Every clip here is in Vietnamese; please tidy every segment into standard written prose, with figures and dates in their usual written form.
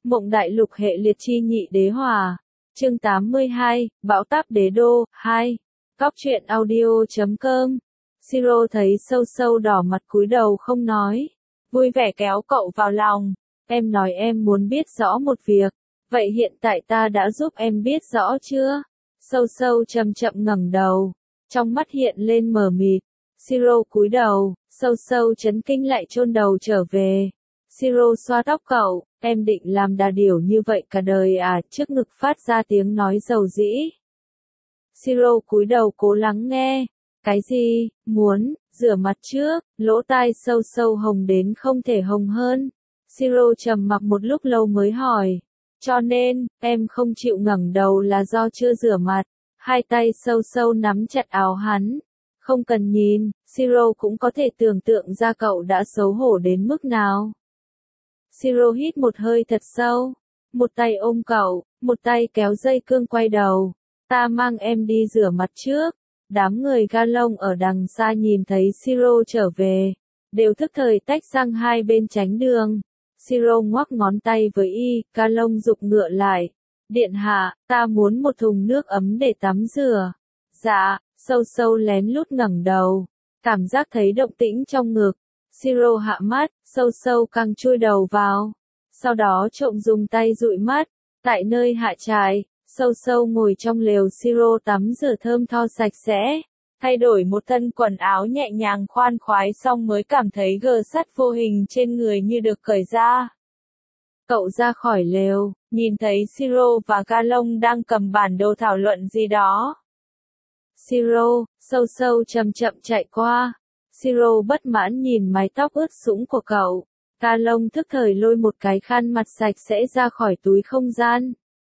Mộng đại lục hệ liệt chi nhị đế hòa. Chương 82, Bão táp đế đô, 2. Cóc truyện audio.com. Siro thấy sâu sâu đỏ mặt cúi đầu không nói. Vui vẻ kéo cậu vào lòng. Em nói em muốn biết rõ một việc. Vậy hiện tại ta đã giúp em biết rõ chưa? Sâu sâu chậm chậm ngẩng đầu. Trong mắt hiện lên mờ mịt. Siro cúi đầu, sâu sâu chấn kinh lại chôn đầu trở về. Siro xoa tóc cậu, em định làm đà điểu như vậy cả đời à? Trước ngực phát ra tiếng nói dầu dĩ. Siro cúi đầu cố lắng nghe. Cái gì? Muốn, rửa mặt trước, lỗ tai sâu sâu hồng đến không thể hồng hơn. Siro trầm mặc một lúc lâu mới hỏi. Cho nên, em không chịu ngẩng đầu là do chưa rửa mặt. Hai tay sâu sâu nắm chặt áo hắn. Không cần nhìn, Siro cũng có thể tưởng tượng ra cậu đã xấu hổ đến mức nào. Siro hít một hơi thật sâu. Một tay ôm cậu, một tay kéo dây cương quay đầu. Ta mang em đi rửa mặt trước. Đám người ga lông ở đằng xa nhìn thấy Siro trở về. Đều thức thời tách sang hai bên tránh đường. Siro ngoắc ngón tay với y, ga lông giục ngựa lại. Điện hạ, ta muốn một thùng nước ấm để tắm rửa. Dạ, sâu sâu lén lút ngẩng đầu. Cảm giác thấy động tĩnh trong ngực. Siro hạ mắt, sâu sâu căng chui đầu vào. Sau đó trộm dùng tay dụi mắt. Tại nơi hạ trại, sâu sâu ngồi trong lều Siro tắm rửa thơm tho sạch sẽ. Thay đổi một thân quần áo nhẹ nhàng khoan khoái xong mới cảm thấy gờ sắt vô hình trên người như được cởi ra. Cậu ra khỏi lều, nhìn thấy Siro và ga lông đang cầm bản đồ thảo luận gì đó. Siro, sâu sâu chậm chậm chạy qua. Siro bất mãn nhìn mái tóc ướt sũng của cậu. Ga lông thức thời lôi một cái khăn mặt sạch sẽ ra khỏi túi không gian.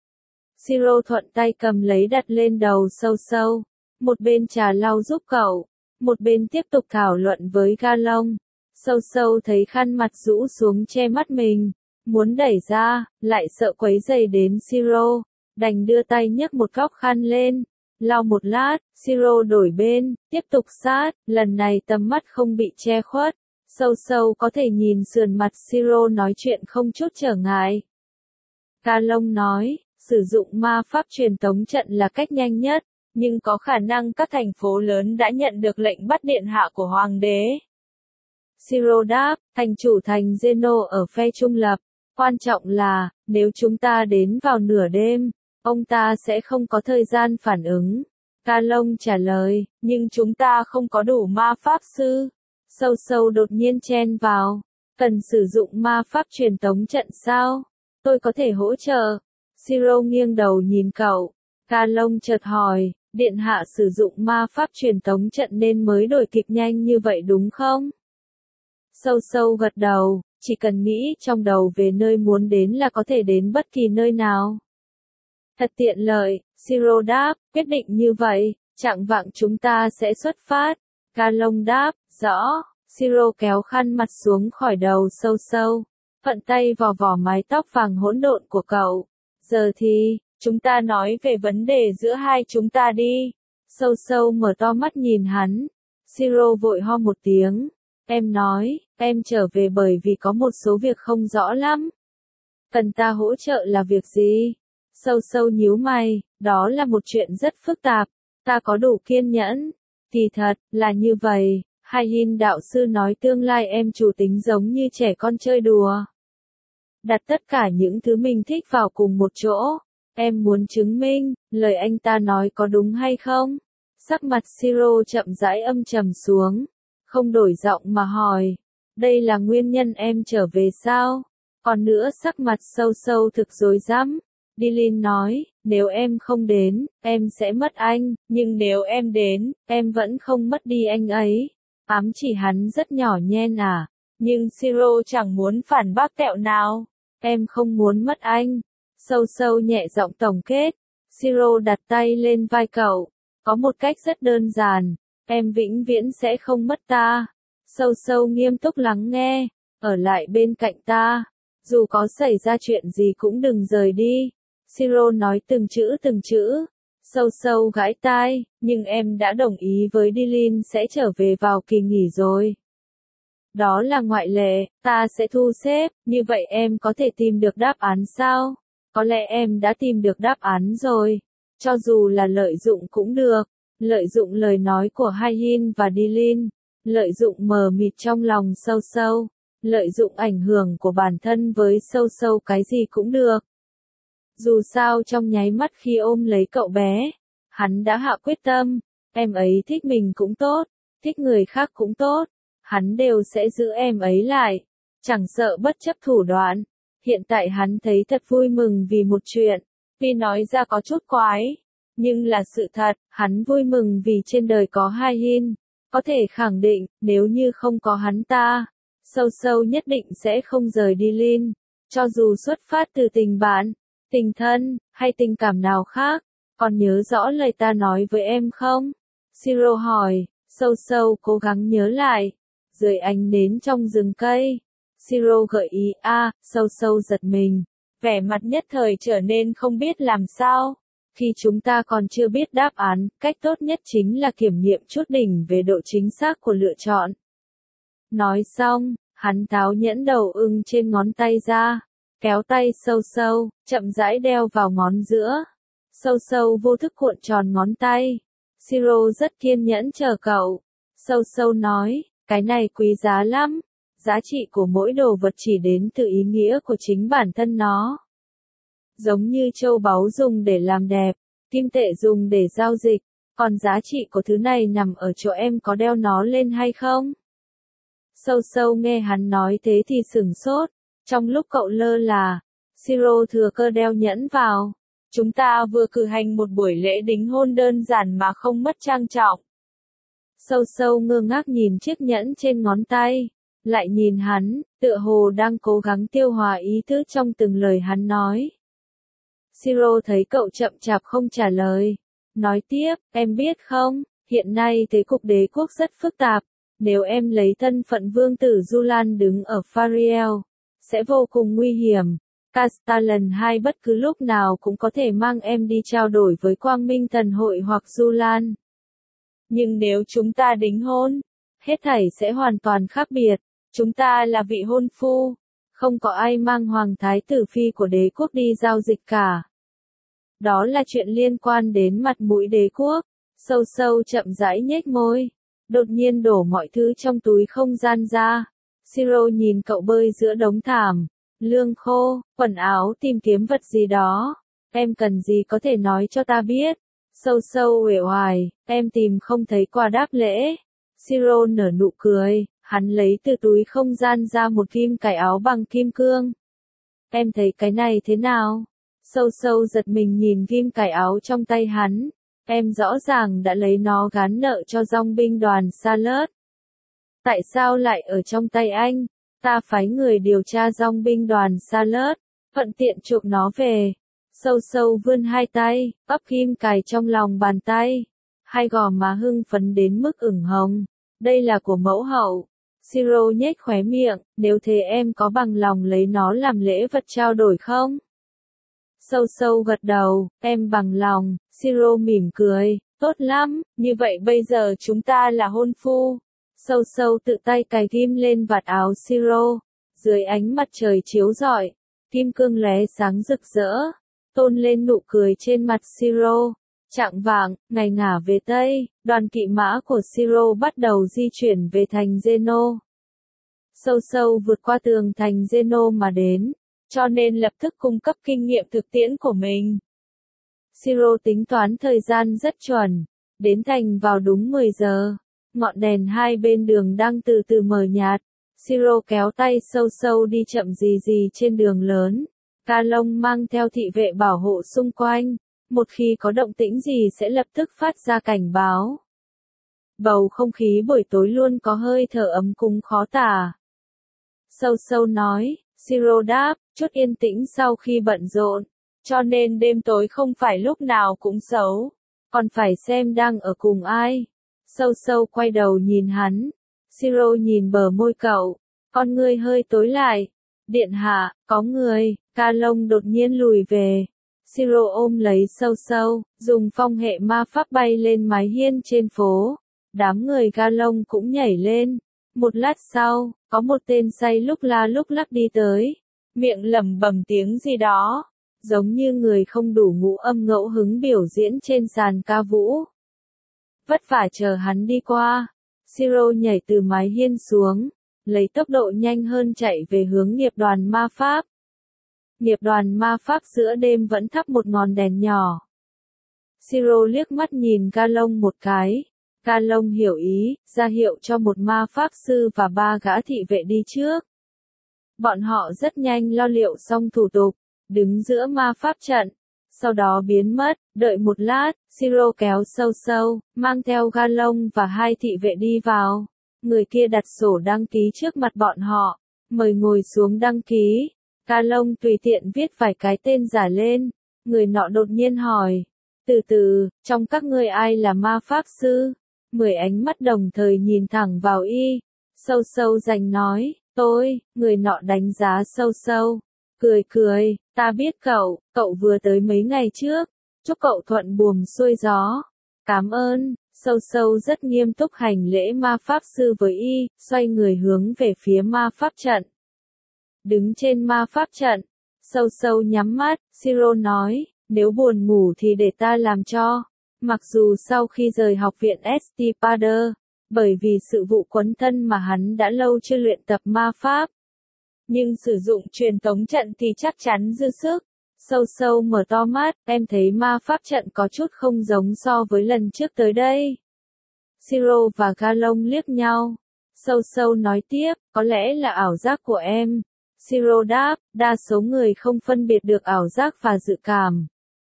Siro thuận tay cầm lấy đặt lên đầu sâu sâu. Một bên trà lau giúp cậu, một bên tiếp tục thảo luận với ga lông. Sâu sâu thấy khăn mặt rũ xuống che mắt mình. Muốn đẩy ra, lại sợ quấy rầy đến Siro. Đành đưa tay nhấc một góc khăn lên. Lau một lát, Siro đổi bên, tiếp tục sát, lần này tầm mắt không bị che khuất. Sâu sâu có thể nhìn sườn mặt Siro nói chuyện không chút trở ngại. Ga lông nói, sử dụng ma pháp truyền tống trận là cách nhanh nhất, nhưng có khả năng các thành phố lớn đã nhận được lệnh bắt điện hạ của hoàng đế. Siro đáp, thành chủ thành Zeno ở phe trung lập. Quan trọng là, nếu chúng ta đến vào nửa đêm, ông ta sẽ không có thời gian phản ứng. Ga lông trả lời, nhưng chúng ta không có đủ ma pháp sư. Sâu sâu đột nhiên chen vào. Cần sử dụng ma pháp truyền tống trận sao? Tôi có thể hỗ trợ. Siro nghiêng đầu nhìn cậu. Ga lông chợt hỏi, điện hạ sử dụng ma pháp truyền tống trận nên mới đổi kịp nhanh như vậy đúng không? Sâu sâu gật đầu, chỉ cần nghĩ trong đầu về nơi muốn đến là có thể đến bất kỳ nơi nào. Thật tiện lợi, Siro đáp, quyết định như vậy, chạng vạng chúng ta sẽ xuất phát. Ga lông đáp, rõ. Siro kéo khăn mặt xuống khỏi đầu sâu sâu, thuận tay vào vỏ mái tóc vàng hỗn độn của cậu. Giờ thì, chúng ta nói về vấn đề giữa hai chúng ta đi. Sâu sâu mở to mắt nhìn hắn. Siro vội ho một tiếng. Em nói, em trở về bởi vì có một số việc không rõ lắm. Cần ta hỗ trợ là việc gì? Sâu sâu nhíu mày, đó là một chuyện rất phức tạp. Ta có đủ kiên nhẫn. Kỳ thật, là như vậy. Hai Yin đạo sư nói tương lai em chủ tính giống như trẻ con chơi đùa. Đặt tất cả những thứ mình thích vào cùng một chỗ. Em muốn chứng minh, lời anh ta nói có đúng hay không? Sắc mặt Siro chậm rãi âm trầm xuống. Không đổi giọng mà hỏi. Đây là nguyên nhân em trở về sao? Còn nữa sắc mặt sâu sâu thực rối rắm. Dylan nói, nếu em không đến, em sẽ mất anh, nhưng nếu em đến, em vẫn không mất đi anh ấy. Ám chỉ hắn rất nhỏ nhen à, nhưng Siro chẳng muốn phản bác tẹo nào. Em không muốn mất anh. Sâu sâu nhẹ giọng tổng kết. Siro đặt tay lên vai cậu. Có một cách rất đơn giản. Em vĩnh viễn sẽ không mất ta. Sâu sâu nghiêm túc lắng nghe. Ở lại bên cạnh ta. Dù có xảy ra chuyện gì cũng đừng rời đi. Siro nói từng chữ từng chữ. Sâu sâu gãi tai, nhưng em đã đồng ý với Dylan sẽ trở về vào kỳ nghỉ rồi. Đó là ngoại lệ, ta sẽ thu xếp, như vậy em có thể tìm được đáp án sao? Có lẽ em đã tìm được đáp án rồi. Cho dù là lợi dụng cũng được, lợi dụng lời nói của Hye-in và Dilin, lợi dụng mờ mịt trong lòng sâu sâu, lợi dụng ảnh hưởng của bản thân với sâu sâu cái gì cũng được. Dù sao trong nháy mắt khi ôm lấy cậu bé, hắn đã hạ quyết tâm, em ấy thích mình cũng tốt, thích người khác cũng tốt, hắn đều sẽ giữ em ấy lại, chẳng sợ bất chấp thủ đoạn. Hiện tại hắn thấy thật vui mừng vì một chuyện, vì nói ra có chút quái, nhưng là sự thật, hắn vui mừng vì trên đời có Hye-in, có thể khẳng định, nếu như không có hắn ta, sâu sâu nhất định sẽ không rời đi Lin, cho dù xuất phát từ tình bạn, tình thân, hay tình cảm nào khác. Còn nhớ rõ lời ta nói với em không? Siro hỏi, sâu sâu cố gắng nhớ lại, dưới ánh nến trong rừng cây. Siro gợi ý, sâu sâu giật mình, vẻ mặt nhất thời trở nên không biết làm sao. Khi chúng ta còn chưa biết đáp án, cách tốt nhất chính là kiểm nghiệm chút đỉnh về độ chính xác của lựa chọn. Nói xong, hắn tháo nhẫn đầu ưng trên ngón tay ra, kéo tay sâu sâu, chậm rãi đeo vào ngón giữa. Sâu sâu vô thức cuộn tròn ngón tay. Siro rất kiên nhẫn chờ cậu. Sâu sâu nói, cái này quý giá lắm. Giá trị của mỗi đồ vật chỉ đến từ ý nghĩa của chính bản thân nó. Giống như châu báu dùng để làm đẹp, kim tệ dùng để giao dịch, còn giá trị của thứ này nằm ở chỗ em có đeo nó lên hay không? Sâu sâu nghe hắn nói thế thì sửng sốt, trong lúc cậu lơ là, Siro thừa cơ đeo nhẫn vào. Chúng ta vừa cử hành một buổi lễ đính hôn đơn giản mà không mất trang trọng. Sâu sâu ngơ ngác nhìn chiếc nhẫn trên ngón tay, lại nhìn hắn, tựa hồ đang cố gắng tiêu hòa ý thức trong từng lời hắn nói. Siro thấy cậu chậm chạp không trả lời, nói tiếp, em biết không, hiện nay thế cục đế quốc rất phức tạp, nếu em lấy thân phận vương tử Julan đứng ở Fariel, sẽ vô cùng nguy hiểm. Castellan II bất cứ lúc nào cũng có thể mang em đi trao đổi với Quang Minh Thần Hội hoặc Julan. Nhưng nếu chúng ta đính hôn, hết thảy sẽ hoàn toàn khác biệt. Chúng ta là vị hôn phu, không có ai mang hoàng thái tử phi của đế quốc đi giao dịch cả. Đó là chuyện liên quan đến mặt mũi đế quốc. Sâu sâu chậm rãi nhếch môi, đột nhiên đổ mọi thứ trong túi không gian ra. Siro nhìn cậu bơi giữa đống thảm, lương khô, quần áo tìm kiếm vật gì đó. Em cần gì có thể nói cho ta biết. Sâu sâu uể oải, em tìm không thấy quà đáp lễ. Siro nở nụ cười, hắn lấy từ túi không gian ra một kim cài áo bằng kim cương. Em thấy cái này thế nào? Sâu sâu giật mình nhìn kim cài áo trong tay hắn. Em rõ ràng đã lấy nó gán nợ cho dòng binh đoàn Salert. Tại sao lại ở trong tay anh? Ta phái người điều tra dòng binh đoàn Salert, thuận tiện chuộc nó về. Sâu sâu vươn hai tay, bắp kim cài trong lòng bàn tay. Hai gò má hưng phấn đến mức ửng hồng. Đây là của mẫu hậu. Siro nhếch khóe miệng, nếu thế em có bằng lòng lấy nó làm lễ vật trao đổi không? Sâu sâu gật đầu, em bằng lòng. Siro mỉm cười, tốt lắm, như vậy bây giờ chúng ta là hôn phu. Sâu sâu tự tay cài ghim lên vạt áo Siro. Dưới ánh mặt trời chiếu rọi, kim cương lóe sáng rực rỡ, tôn lên nụ cười trên mặt Siro. Chạng vạng, ngày ngả về Tây, đoàn kỵ mã của Siro bắt đầu di chuyển về thành Zeno. Sâu sâu vượt qua tường thành Zeno mà đến, cho nên lập tức cung cấp kinh nghiệm thực tiễn của mình. Siro tính toán thời gian rất chuẩn, đến thành vào đúng 10 giờ. Ngọn đèn hai bên đường đang từ từ mờ nhạt. Siro kéo tay sâu sâu đi chậm rì rì trên đường lớn. Ca Long mang theo thị vệ bảo hộ xung quanh. Một khi có động tĩnh gì sẽ lập tức phát ra cảnh báo. Bầu không khí buổi tối luôn có hơi thở ấm cúng khó tả. Sâu sâu nói, Siro đáp, chút yên tĩnh sau khi bận rộn. Cho nên đêm tối không phải lúc nào cũng xấu. Còn phải xem đang ở cùng ai. Sâu sâu quay đầu nhìn hắn. Siro nhìn bờ môi cậu. Con ngươi hơi tối lại. Điện hạ, có người. Ca Long đột nhiên lùi về. Siro ôm lấy sâu sâu, dùng phong hệ ma pháp bay lên mái hiên trên phố. Đám người Ca Long cũng nhảy lên. Một lát sau, có một tên say lúc la lúc lắc đi tới, miệng lẩm bẩm tiếng gì đó, giống như người không đủ ngũ âm ngẫu hứng biểu diễn trên sàn ca vũ. Vất vả chờ hắn đi qua, Siro nhảy từ mái hiên xuống, lấy tốc độ nhanh hơn chạy về hướng nghiệp đoàn ma pháp. Nghiệp đoàn ma pháp giữa đêm vẫn thắp một ngọn đèn nhỏ. Siro liếc mắt nhìn Ca Lông một cái. Ca Lông hiểu ý, ra hiệu cho một ma pháp sư và 3 gã thị vệ đi trước. Bọn họ rất nhanh lo liệu xong thủ tục, đứng giữa ma pháp trận, sau đó biến mất. Đợi một lát, Siro kéo sâu sâu, mang theo Ca Lông và 2 thị vệ đi vào. Người kia đặt sổ đăng ký trước mặt bọn họ, mời ngồi xuống đăng ký. Ca Lông tùy tiện viết vài cái tên giả lên. Người nọ đột nhiên hỏi, từ từ, trong các ngươi ai là ma pháp sư? 10 ánh mắt đồng thời nhìn thẳng vào y. Sâu sâu rành nói, tôi. Người nọ đánh giá sâu sâu, cười cười, ta biết cậu vừa tới mấy ngày trước, chúc cậu thuận buồm xuôi gió. Cảm ơn. Sâu sâu rất nghiêm túc hành lễ ma pháp sư với y, xoay người hướng về phía ma pháp trận. Đứng trên ma pháp trận, sâu sâu nhắm mắt, Siro nói, nếu buồn ngủ thì để ta làm cho. Mặc dù sau khi rời học viện St. Pader, bởi vì sự vụ quấn thân mà hắn đã lâu chưa luyện tập ma pháp, nhưng sử dụng truyền tống trận thì chắc chắn dư sức. Sâu sâu mở to mắt, em thấy ma pháp trận có chút không giống so với lần trước tới đây. Siro và Ca Lông liếc nhau. Sâu sâu nói tiếp, có lẽ là ảo giác của em. Siro đáp, đa số người không phân biệt được ảo giác và dự cảm.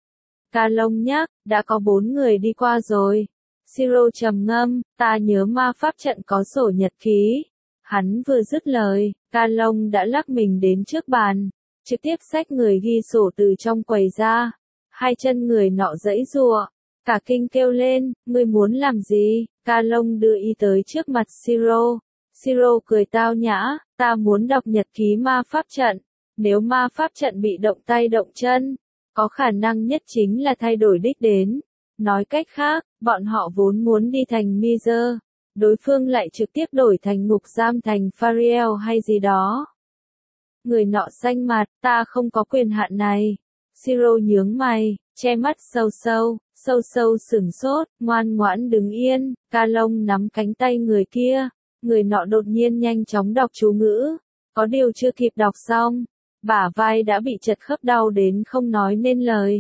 Ca Lông nhắc, đã có 4 người đi qua rồi. Siro trầm ngâm, ta nhớ ma pháp trận có sổ nhật ký. Hắn vừa dứt lời, Ca Lông đã lắc mình đến trước bàn, trực tiếp xách người ghi sổ từ trong quầy ra. 2 chân người nọ giãy giụa, cả kinh kêu lên, ngươi muốn làm gì? Ca Lông đưa y tới trước mặt Siro. Siro cười tao nhã, ta muốn đọc nhật ký ma pháp trận. Nếu ma pháp trận bị động tay động chân, có khả năng nhất chính là thay đổi đích đến. Nói cách khác, bọn họ vốn muốn đi thành Miser, đối phương lại trực tiếp đổi thành ngục giam thành Fariel hay gì đó. Người nọ xanh mặt, ta không có quyền hạn này. Siro nhướng mày, che mắt sâu sâu, sâu sâu sửng sốt, ngoan ngoãn đứng yên. Ca Lông nắm cánh tay người kia. Người nọ đột nhiên nhanh chóng đọc chú ngữ, có điều chưa kịp đọc xong, bả vai đã bị chật khớp đau đến không nói nên lời.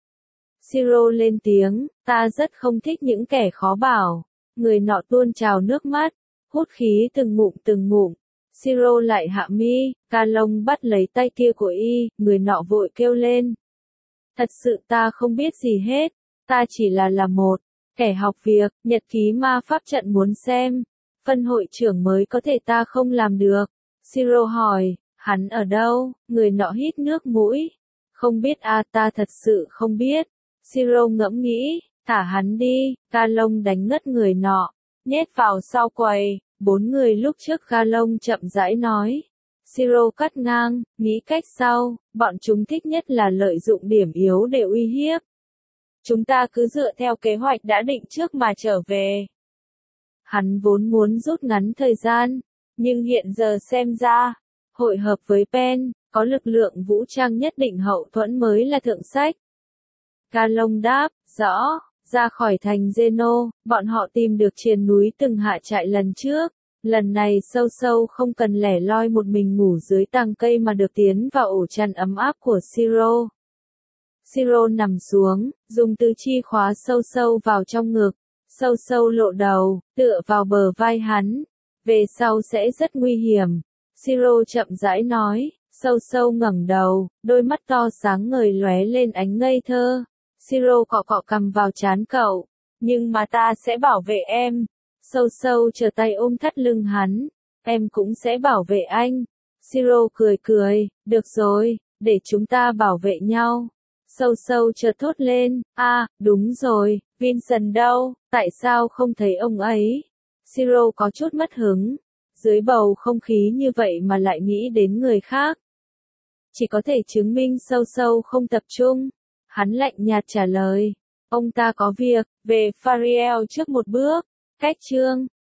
Siro lên tiếng, ta rất không thích những kẻ khó bảo. Người nọ tuôn trào nước mắt, hút khí từng ngụm. Siro lại hạ mi, Ca Lông bắt lấy tay kia của y, người nọ vội kêu lên. Thật sự ta không biết gì hết, ta chỉ là một kẻ học việc, nhật ký ma pháp trận muốn xem. Phân hội trưởng mới có thể ta không làm được. Siro hỏi, hắn ở đâu? Người nọ hít nước mũi. Không biết ta thật sự không biết. Siro ngẫm nghĩ, thả hắn đi. Ca Lông đánh ngất người nọ, nhét vào sau quầy. 4 người lúc trước Ca Lông chậm rãi nói. Siro cắt ngang, nghĩ cách sau, bọn chúng thích nhất là lợi dụng điểm yếu để uy hiếp. Chúng ta cứ dựa theo kế hoạch đã định trước mà trở về. Hắn vốn muốn rút ngắn thời gian, nhưng hiện giờ xem ra, hội hợp với Pen, có lực lượng vũ trang nhất định hậu thuẫn mới là thượng sách. Ca Lông đáp, rõ, ra khỏi thành Zeno, bọn họ tìm được triền núi từng hạ trại lần trước. Lần này sâu sâu không cần lẻ loi một mình ngủ dưới tàng cây mà được tiến vào ổ chăn ấm áp của Siro. Siro nằm xuống, dùng tứ chi khóa sâu sâu vào trong ngực. Sâu sâu lộ đầu, tựa vào bờ vai hắn. Về sau sẽ rất nguy hiểm. Siro chậm rãi nói. Sâu sâu ngẩng đầu, đôi mắt to sáng ngời lóe lên ánh ngây thơ. Siro cọ cọ cằm vào trán cậu. Nhưng mà ta sẽ bảo vệ em. Sâu sâu trở tay ôm thắt lưng hắn. Em cũng sẽ bảo vệ anh. Siro cười cười, được rồi, để chúng ta bảo vệ nhau. Sâu sâu chợt thốt lên, đúng rồi, Vincent đâu, tại sao không thấy ông ấy? Siro có chút mất hứng, dưới bầu không khí như vậy mà lại nghĩ đến người khác. Chỉ có thể chứng minh sâu sâu không tập trung. Hắn lạnh nhạt trả lời, ông ta có việc, về Fariel trước một bước. Cách chương